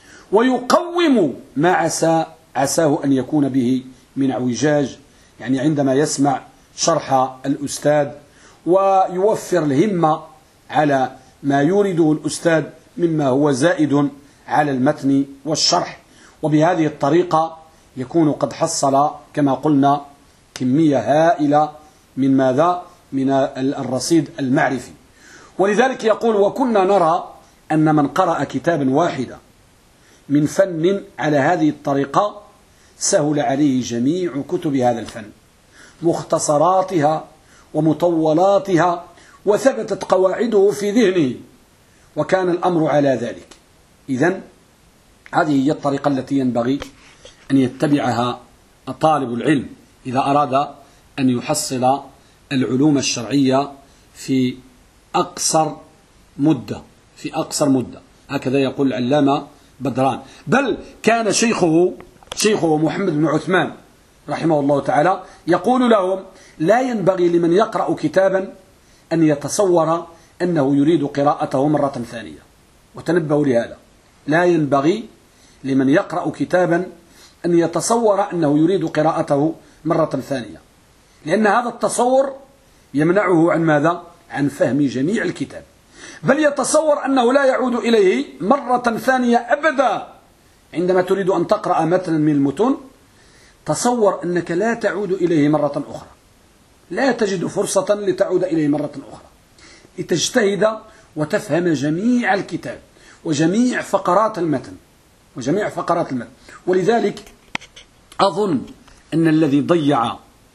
ويقوم ما عسى عساه أن يكون به من اعوجاج، يعني عندما يسمع شرح الأستاذ، ويوفر الهمة على ما يريده الأستاذ مما هو زائد على المتن والشرح. وبهذه الطريقة يكون قد حصل كما قلنا كمية هائلة من ماذا؟ من الرصيد المعرفي. ولذلك يقول: وكنا نرى أن من قرأ كتابا واحدا من فن على هذه الطريقة سهل عليه جميع كتب هذا الفن، مختصراتها ومطولاتها، وثبتت قواعده في ذهنه، وكان الأمر على ذلك. إذن هذه هي الطريقة التي ينبغي أن يتبعها طالب العلم إذا أراد أن يحصل العلوم الشرعية في أقصر مدة في أقصر مدة هكذا يقول العلامة بدران. بل كان شيخه شيخه محمد بن عثمان رحمه الله تعالى يقول لهم: لا ينبغي لمن يقرأ كتابا أن يتصور أنه يريد قراءته مرة ثانية. وتنبهوا لهذا، لا ينبغي لمن يقرأ كتابا أن يتصور أنه يريد قراءته مرة ثانية، لأن هذا التصور يمنعه عن ماذا؟ عن فهم جميع الكتاب، بل يتصور أنه لا يعود إليه مرة ثانية أبدا. عندما تريد أن تقرأ متنا من المتون تصور أنك لا تعود إليه مرة أخرى، لا تجد فرصة لتعود إليه مرة أخرى، لتجتهد وتفهم جميع الكتاب وجميع فقرات المتن وجميع فقرات المتن. ولذلك أظن أن الذي ضيع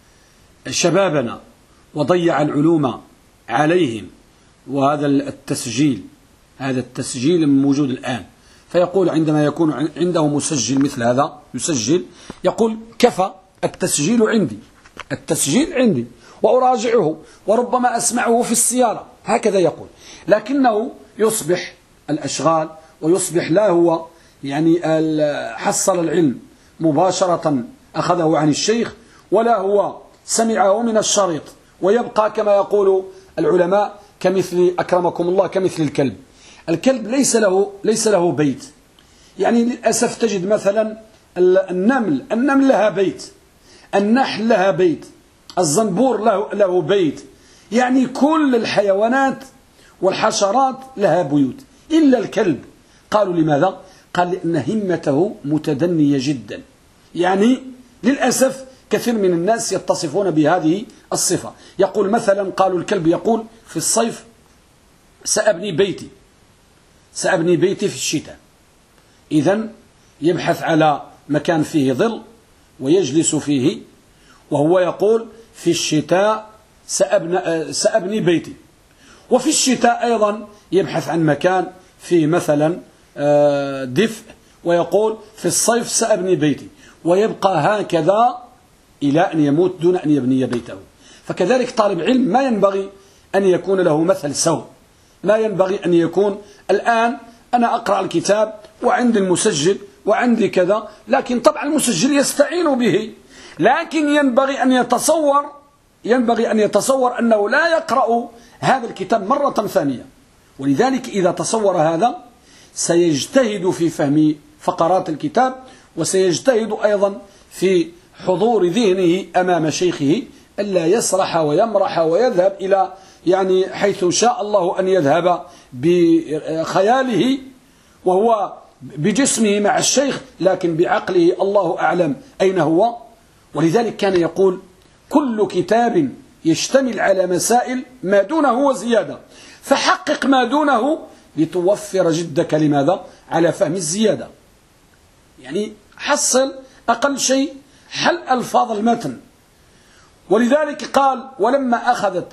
شبابنا وضيع العلوم عليهم وهذا التسجيل هذا التسجيل موجود الآن، فيقول عندما يكون عنده مسجل مثل هذا يسجل، يقول: كفى التسجيل عندي التسجيل عندي وأراجعه وربما أسمعه في السيارة، هكذا يقول. لكنه يصبح الأشغال ويصبح لا هو يعني حصل العلم مباشرة أخذه عن الشيخ، ولا هو سمعه من الشريط، ويبقى كما يقول العلماء كمثل أكرمكم الله كمثل الكلب. الكلب ليس له ليس له بيت، يعني للأسف تجد مثلا النمل النمل لها بيت، النحل لها بيت، الزنبور له له بيت، يعني كل الحيوانات والحشرات لها بيوت إلا الكلب. قالوا لماذا؟ قال لأن همته متدنية جدا. يعني للأسف كثير من الناس يتصفون بهذه الصفة. يقول مثلا، قالوا الكلب يقول في الصيف سأبني بيتي سأبني بيتي في الشتاء. إذن يبحث على مكان فيه ظل ويجلس فيه، وهو يقول في الشتاء سأبني, سأبني بيتي. وفي الشتاء أيضا يبحث عن مكان فيه مثلا دفء ويقول في الصيف سأبني بيتي، ويبقى هكذا إلى أن يموت دون أن يبني بيته. فكذلك طالب علم ما ينبغي أن يكون له مثل سوء، ما ينبغي أن يكون الآن أنا أقرأ الكتاب وعندي المسجل وعندي كذا، لكن طبعا المسجل يستعين به، لكن ينبغي أن يتصور ينبغي أن يتصور أنه لا يقرأ هذا الكتاب مرة ثانية. ولذلك إذا تصور هذا سيجتهد في فهم فقرات الكتاب، وسيجتهد أيضا في حضور ذهنه أمام شيخه، ألا يسرح ويمرح ويذهب إلى يعني حيث شاء الله أن يذهب بخياله وهو بجسمه مع الشيخ، لكن بعقله الله أعلم أين هو. ولذلك كان يقول كل كتاب يشتمل على مسائل ما دونه وزيادة، فحقق ما دونه لتوفر جدك لماذا؟ على فهم الزيادة. يعني حصل أقل شيء حل ألفاظ المتن. ولذلك قال ولما أخذت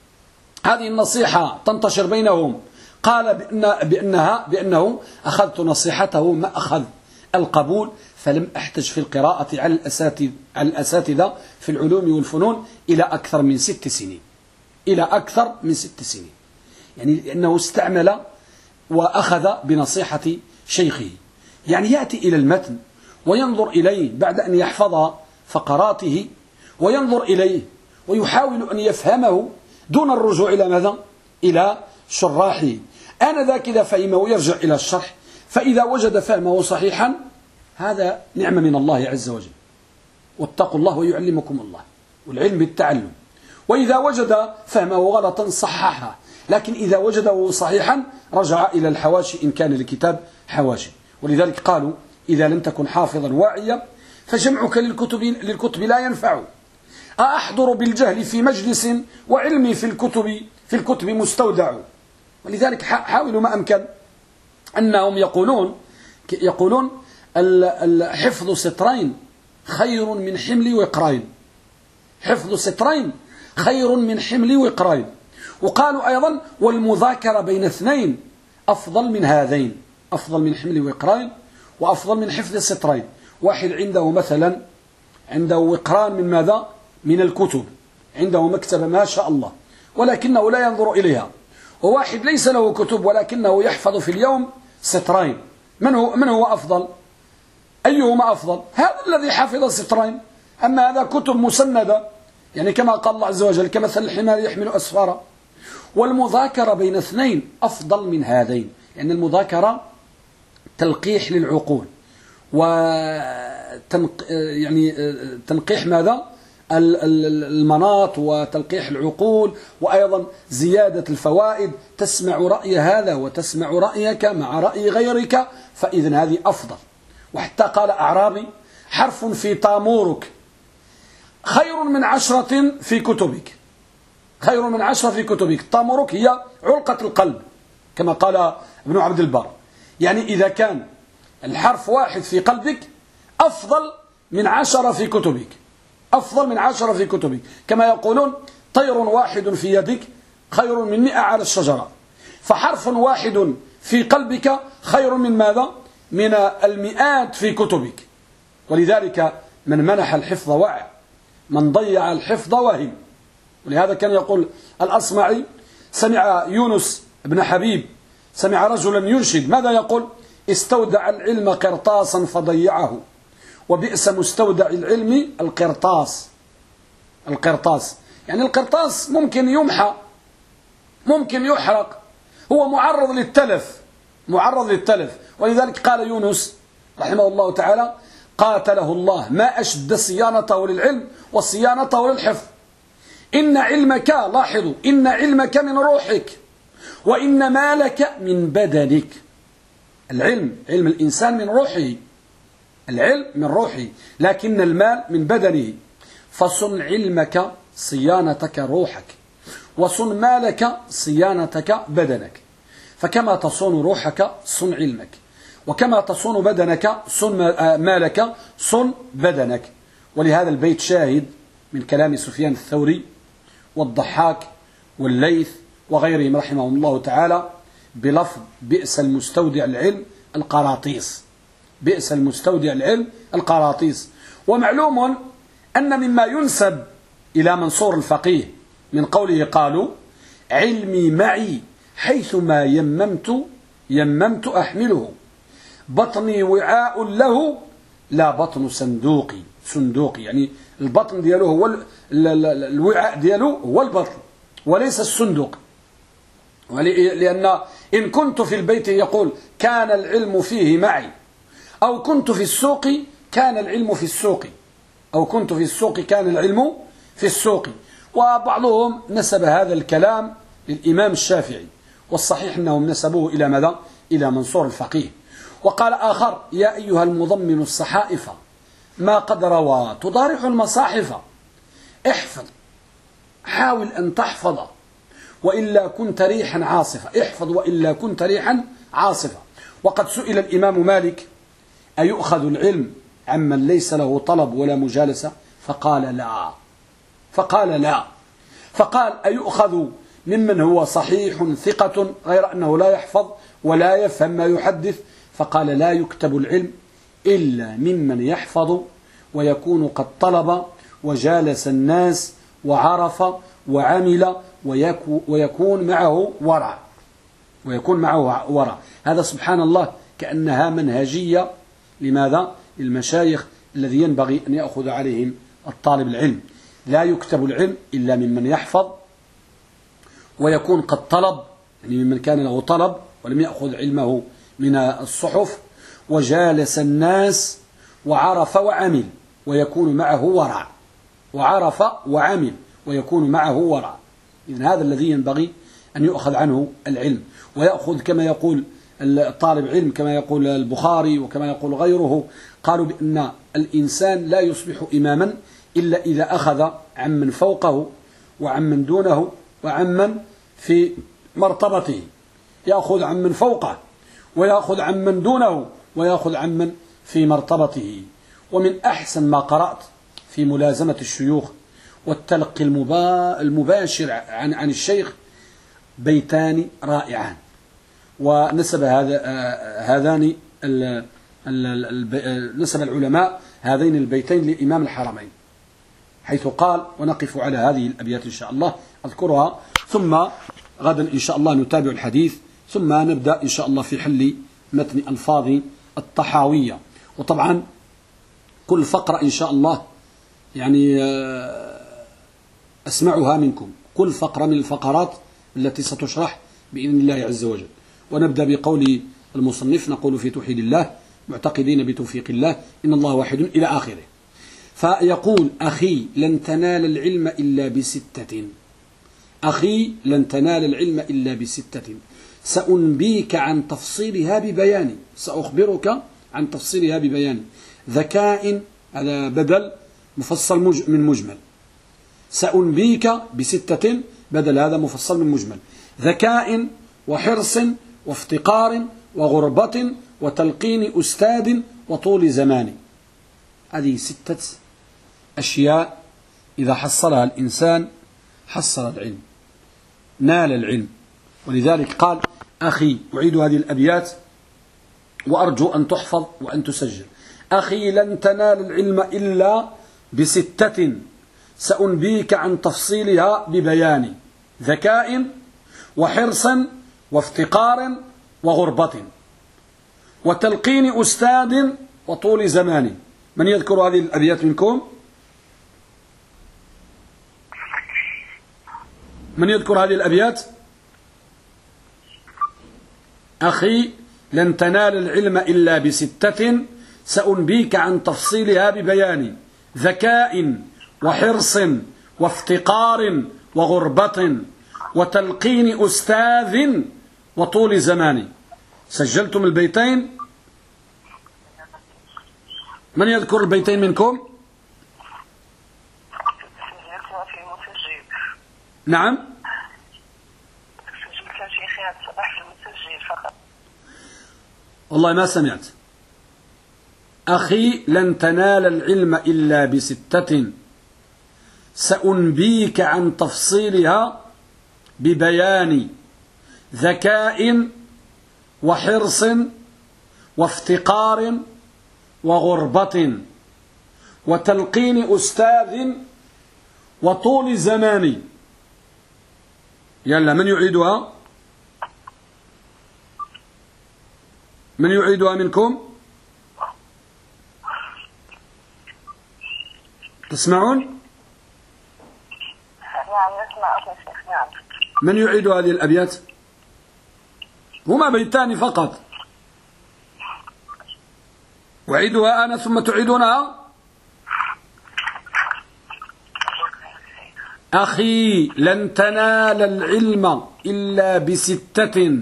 هذه النصيحة تنتشر بينهم قال بأن بأنها بأنه أخذت نصيحته ما أخذ القبول، فلم أحتج في القراءة على الأساتذة على الأساتذة في العلوم والفنون إلى أكثر من ست سنين إلى أكثر من ست سنين يعني لأنه استعمل وأخذ بنصيحة شيخه. يعني يأتي إلى المتن وينظر إليه بعد أن يحفظ فقراته، وينظر إليه ويحاول أن يفهمه دون الرجوع إلى ماذا؟ إلى شراحه. آنذاك إذا فهمه يرجع إلى الشرح، فإذا وجد فهمه صحيحا هذا نعمة من الله عز وجل، واتقوا الله ويعلمكم الله، والعلم بالتعلم. وإذا وجد فهمه غلطا صححه، لكن إذا وجده صحيحا رجع إلى الحواشي إن كان الكتاب حواشي. ولذلك قالوا إذا لم تكن حافظا واعيا فجمعك للكتب, للكتب لا ينفع. أحضر بالجهل في مجلس وعلمي في الكتب في الكتب مستودع. ولذلك حاولوا ما أمكن أنهم يقولون يقولون الحفظ سترين خير من حمل وقرين، حفظ سترين خير من حمل وقرين. وقالوا أيضا والمذاكرة بين اثنين أفضل من هذين، أفضل من حمل وقرين وأفضل من حفظ سترين. واحد عنده مثلا عنده وقران من ماذا؟ من الكتب، عنده مكتبة ما شاء الله ولكنه لا ينظر إليها، وواحد ليس له كتب ولكنه يحفظ في اليوم سترين. من هو, من هو أفضل؟ أيهما أفضل؟ هذا الذي حفظ سترين. أما هذا كتب مسندة، يعني كما قال الله عز وجل كمثل الحمار يحمل أسفارا. والمذاكرة بين اثنين أفضل من هذين، لأن يعني المذاكرة تلقيح للعقول وتنق يعني تنقيح ماذا؟ المناط وتلقيح العقول، وأيضا زيادة الفوائد، تسمع رأي هذا وتسمع رأيك مع رأي غيرك، فإذن هذه أفضل. وحتى قال أعرابي حرف في طامورك خير من عشرة في كتبك، خير من عشرة في كتبك. طامورك هي علقة القلب كما قال ابن عبد البر، يعني إذا كان الحرف واحد في قلبك أفضل من عشرة في كتبك، أفضل من عشرة في كتبك. كما يقولون طير واحد في يدك خير من مئة على الشجرة. فحرف واحد في قلبك خير من ماذا؟ من المئات في كتبك. ولذلك من منح الحفظ وعى، من ضيع الحفظ وهم. ولهذا كان يقول الأصمعي سمع يونس بن حبيب سمع رجلا ينشد ماذا يقول؟ استودع العلم قرطاسا فضيعه، وبئس مستودع العلم القرطاس. القرطاس يعني القرطاس ممكن يمحى، ممكن يحرق، هو معرض للتلف، معرض للتلف. ولذلك قال يونس رحمه الله تعالى قاتله الله ما أشد صيانته للعلم وصيانته للحفظ. إن علمك، لاحظوا، إن علمك من روحك وإن مالك من بدنك. العلم علم الإنسان من روحه، العلم من روحه، لكن المال من بدنه. فصن علمك صيانتك روحك، وصن مالك صيانتك بدنك. فكما تصون روحك صن علمك، وكما تصون بدنك صن مالك صن بدنك. ولهذا البيت شاهد من كلام سفيان الثوري والضحاك والليث وغيرهم رحمهم الله تعالى بلفظ بئس المستودع العلم القراطيس، بئس المستودع العلم القراطيس. ومعلوم أن مما ينسب إلى منصور الفقيه من قوله قالوا علمي معي حيثما يممت يممت أحمله، بطني وعاء له لا بطن صندوقي، صندوقي يعني البطن دياله هو الوعاء دياله هو البطن وليس الصندوق. لأن إن كنت في البيت يقول كان العلم فيه معي، أو كنت في السوق كان العلم في السوق، أو كنت في السوق كان العلم في السوق. وبعضهم نسب هذا الكلام للإمام الشافعي، والصحيح أنهم نسبوه إلى ماذا؟ إلى منصور الفقيه. وقال آخر يا أيها المضمن الصحائف ما قد روى تضارح المصاحف، احفظ حاول أن تحفظ وإلا كنت ريحا عاصفة، احفظ وإلا كنت ريحا عاصفة. وقد سئل الإمام مالك أيؤخذ العلم عمن ليس له طلب ولا مجالسة؟ فقال لا، فقال لا، فقال أيؤخذ ممن هو صحيح ثقة غير أنه لا يحفظ ولا يفهم ما يحدث؟ فقال لا يكتب العلم إلا ممن يحفظ ويكون قد طلب وجالس الناس وعرف وعمل ويكون معه ورع، ويكون معه ورع. هذا سبحان الله كأنها منهجية لماذا؟ للمشايخ الذي ينبغي أن يأخذ عليهم الطالب العلم. لا يكتب العلم إلا ممن يحفظ ويكون قد طلب، يعني ممن كان له طلب ولم يأخذ علمه من الصحف، وجالس الناس وعرف وعمل ويكون معه ورع، وعرف وعمل ويكون معه ورع. إذن هذا الذي ينبغي أن يؤخذ عنه العلم، ويأخذ كما يقول الطالب علم، كما يقول البخاري وكما يقول غيره، قالوا بأن الإنسان لا يصبح إماما إلا إذا أخذ عمن فوقه وعمن دونه وعمن في مرتبته، يأخذ عمن فوقه ويأخذ عمن دونه ويأخذ عمن في مرتبته. ومن أحسن ما قرأت في ملازمة الشيوخ والتلقي المباشر عن عن الشيخ بيتان رائعان، ونسب هذا هذان نسب العلماء هذين البيتين لإمام الحرمين، حيث قال ونقف على هذه الأبيات إن شاء الله أذكرها، ثم غدا إن شاء الله نتابع الحديث، ثم نبدأ إن شاء الله في حل متن ألفاظ الطحاوية. وطبعا كل فقرة إن شاء الله يعني أسمعها منكم، كل فقرة من الفقرات التي ستشرح بإذن الله عز وجل. ونبدأ بقول المصنف نقول في توحيد الله معتقدين بتوفيق الله إن الله واحد إلى آخره. فيقول أخي لن تنال العلم إلا بستة، أخي لن تنال العلم إلا بستة سأنبيك عن تفصيلها ببيان، سأخبرك عن تفصيلها ببيان. ذكاء هذا بدل مفصل من مجمل، سأنبيك بستة بدل هذا مفصل من مجمل. ذكاء وحرص وافتقار وغربة وتلقين أستاذ وطول زمان. هذه ستة أشياء إذا حصلها الإنسان حصل العلم، نال العلم. ولذلك قال أخي، أعيد هذه الأبيات وأرجو أن تحفظ وأن تسجل. أخي لن تنال العلم إلا بستة سأنبيك عن تفصيلها ببيان. ذكاء وحرص وافتقار وغربة وتلقين أستاذ وطول زمان. من يذكر هذه الأبيات منكم؟ من يذكر هذه الأبيات؟ أخي لن تنال العلم إلا بستة سأنبيك عن تفصيلها ببيان. ذكاء وحرص وافتقار وغربة وتلقين أستاذ وطول زمان. سجلتم البيتين؟ من يذكر البيتين منكم؟ نعم. والله ما سمعت. أخي لن تنال العلم إلا بستة سأنبيك عن تفصيلها ببيان ذكاء وحرص وافتقار وغربة وتلقين أستاذ وطول زمان. يلا من يعيدها؟ من يعيدها منكم؟ تسمعون؟ من يعيد هذه الأبيات؟ هما بيتان فقط. أعيدها أنا ثم تعيدونها. أخي لن تنال العلم إلا بستة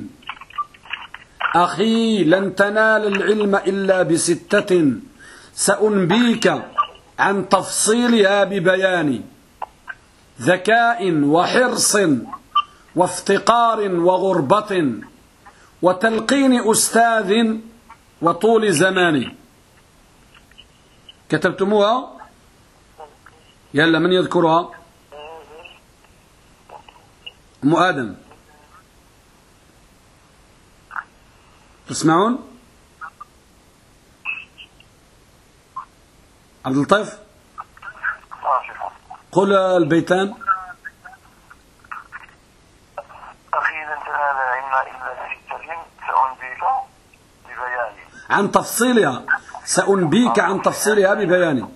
أخي لن تنال العلم إلا بستة سأنبيك عن تفصيلها ببيان ذكاء وحرص وافتقار وغربة وتلقين أستاذ وطول زمان. كتبتموها؟ يلا من يذكرها؟ أم آدم تسمعون؟ عبد اللطيف قل البيتان. أخي لن تنال العلم إلا بستة سأنبيك ببيان عن تفصيلها سأنبيك عن تفصيلها ببيان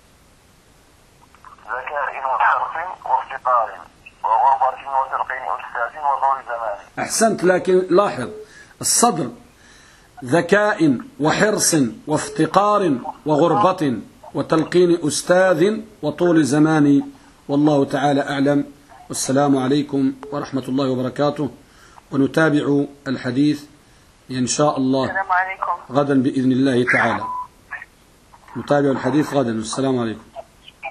ذكاء وحرص وافتقار وغربة وتلقين أستاذ وطول زمان. أحسنت، لكن لاحظ الصدر ذكاء وحرص وافتقار وغربة وتلقين أستاذ وطول زمان. والله تعالى أعلم، والسلام عليكم ورحمة الله وبركاته. ونتابع الحديث إن شاء الله غدا بإذن الله تعالى. نتابع الحديث غدا. والسلام عليكم.